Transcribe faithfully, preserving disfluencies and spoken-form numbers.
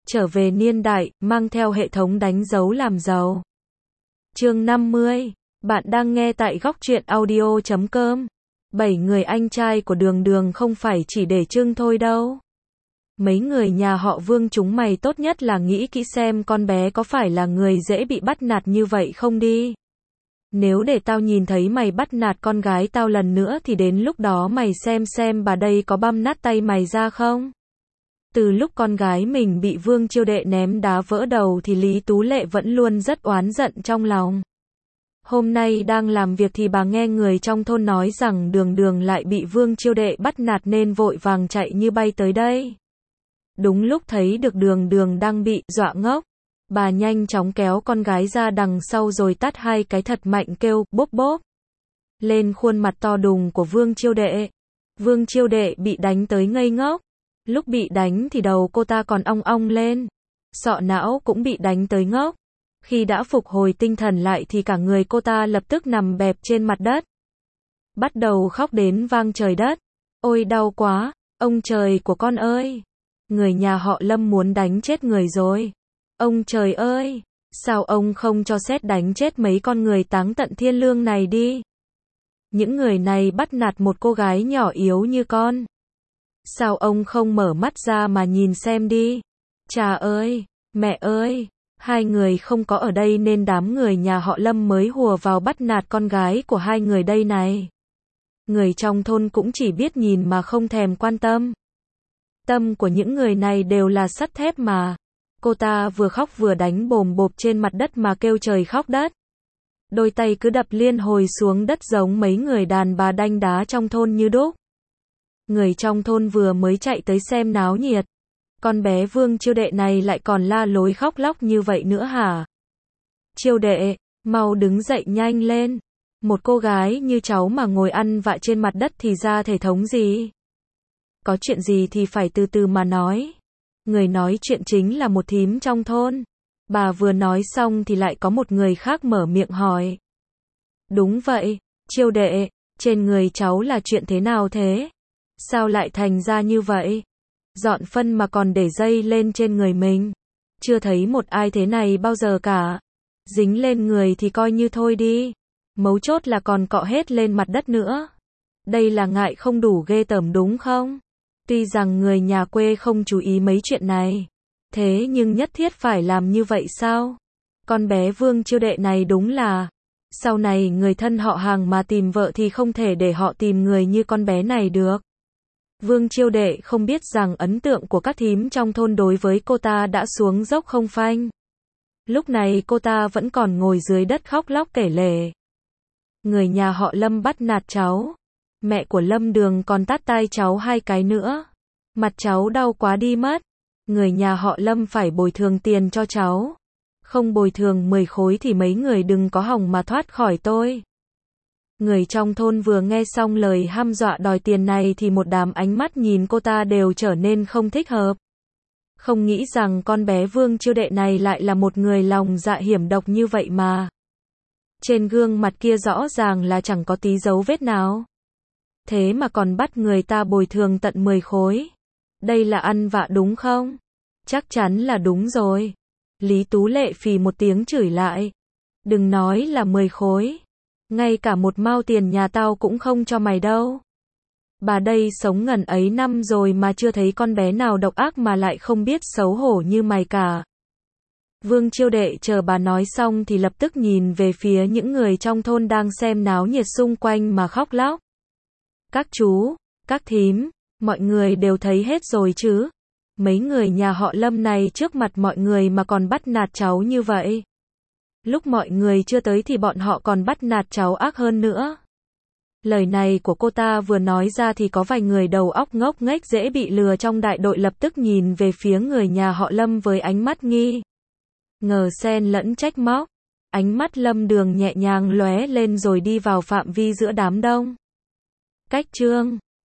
trở về niên đại, mang theo hệ thống đánh dấu làm giàu. Chương năm mươi, bạn đang nghe tại góc truyện audio chấm com. Bảy người anh trai của Đường Đường không phải chỉ để trưng thôi đâu. Mấy người nhà họ Vương chúng mày tốt nhất là nghĩ kỹ xem con bé có phải là người dễ bị bắt nạt như vậy không đi. Nếu để tao nhìn thấy mày bắt nạt con gái tao lần nữa thì đến lúc đó mày xem xem bà đây có băm nát tay mày ra không. Từ lúc con gái mình bị Vương Chiêu Đệ ném đá vỡ đầu thì Lý Tú Lệ vẫn luôn rất oán giận trong lòng. Hôm nay đang làm việc thì bà nghe người trong thôn nói rằng Đường Đường lại bị Vương Chiêu Đệ bắt nạt nên vội vàng chạy như bay tới đây. Đúng lúc thấy được Đường Đường đang bị dọa ngốc, bà nhanh chóng kéo con gái ra đằng sau rồi tát hai cái thật mạnh kêu bốp bốp lên khuôn mặt to đùng của Vương Chiêu Đệ. Vương Chiêu Đệ bị đánh tới ngây ngốc. Lúc bị đánh thì đầu cô ta còn ong ong lên, sọ não cũng bị đánh tới ngốc. Khi đã phục hồi tinh thần lại thì cả người cô ta lập tức nằm bẹp trên mặt đất, bắt đầu khóc đến vang trời đất. Ôi đau quá, ông trời của con ơi, người nhà họ Lâm muốn đánh chết người rồi. Ông trời ơi, sao ông không cho sét đánh chết mấy con người táng tận thiên lương này đi. Những người này bắt nạt một cô gái nhỏ yếu như con. Sao ông không mở mắt ra mà nhìn xem đi. Cha ơi, mẹ ơi, hai người không có ở đây nên đám người nhà họ Lâm mới hùa vào bắt nạt con gái của hai người đây này. Người trong thôn cũng chỉ biết nhìn mà không thèm quan tâm. Tâm của những người này đều là sắt thép mà. Cô ta vừa khóc vừa đánh bồm bộp trên mặt đất mà kêu trời khóc đất. Đôi tay cứ đập liên hồi xuống đất giống mấy người đàn bà đanh đá trong thôn như đúc. Người trong thôn vừa mới chạy tới xem náo nhiệt. Con bé Vương Chiêu Đệ này lại còn la lối khóc lóc như vậy nữa hả? Chiêu Đệ, mau đứng dậy nhanh lên. Một cô gái như cháu mà ngồi ăn vạ trên mặt đất thì ra thể thống gì? Có chuyện gì thì phải từ từ mà nói. Người nói chuyện chính là một thím trong thôn. Bà vừa nói xong thì lại có một người khác mở miệng hỏi. Đúng vậy, Chiêu Đệ, trên người cháu là chuyện thế nào thế? Sao lại thành ra như vậy? Dọn phân mà còn để dây lên trên người mình. Chưa thấy một ai thế này bao giờ cả. Dính lên người thì coi như thôi đi. Mấu chốt là còn cọ hết lên mặt đất nữa. Đây là ngại không đủ ghê tởm đúng không? Tuy rằng người nhà quê không chú ý mấy chuyện này. Thế nhưng nhất thiết phải làm như vậy sao? Con bé Vương Chiêu Đệ này đúng là. Sau này người thân họ hàng mà tìm vợ thì không thể để họ tìm người như con bé này được. Vương Chiêu Đệ không biết rằng ấn tượng của các thím trong thôn đối với cô ta đã xuống dốc không phanh. Lúc này cô ta vẫn còn ngồi dưới đất khóc lóc kể lể. Người nhà họ Lâm bắt nạt cháu. Mẹ của Lâm Đường còn tát tai cháu hai cái nữa. Mặt cháu đau quá đi mất. Người nhà họ Lâm phải bồi thường tiền cho cháu. Không bồi thường mười khối thì mấy người đừng có hòng mà thoát khỏi tôi. Người trong thôn vừa nghe xong lời hăm dọa đòi tiền này thì một đám ánh mắt nhìn cô ta đều trở nên không thích hợp. Không nghĩ rằng con bé Vương Chiêu Đệ này lại là một người lòng dạ hiểm độc như vậy mà. Trên gương mặt kia rõ ràng là chẳng có tí dấu vết nào. Thế mà còn bắt người ta bồi thường tận mười khối. Đây là ăn vạ đúng không? Chắc chắn là đúng rồi. Lý Tú Lệ phì một tiếng chửi lại. Đừng nói là mười khối. Ngay cả một mao tiền nhà tao cũng không cho mày đâu. Bà đây sống ngần ấy năm rồi mà chưa thấy con bé nào độc ác mà lại không biết xấu hổ như mày cả. Vương Chiêu Đệ chờ bà nói xong thì lập tức nhìn về phía những người trong thôn đang xem náo nhiệt xung quanh mà khóc lóc. Các chú, các thím, mọi người đều thấy hết rồi chứ. Mấy người nhà họ Lâm này trước mặt mọi người mà còn bắt nạt cháu như vậy. Lúc mọi người chưa tới thì bọn họ còn bắt nạt cháu ác hơn nữa. Lời này của cô ta vừa nói ra thì có vài người đầu óc ngốc nghếch dễ bị lừa trong đại đội lập tức nhìn về phía người nhà họ Lâm với ánh mắt nghi ngờ xen lẫn trách móc. Ánh mắt Lâm Đường nhẹ nhàng lóe lên rồi đi vào phạm vi giữa đám đông. Cách chương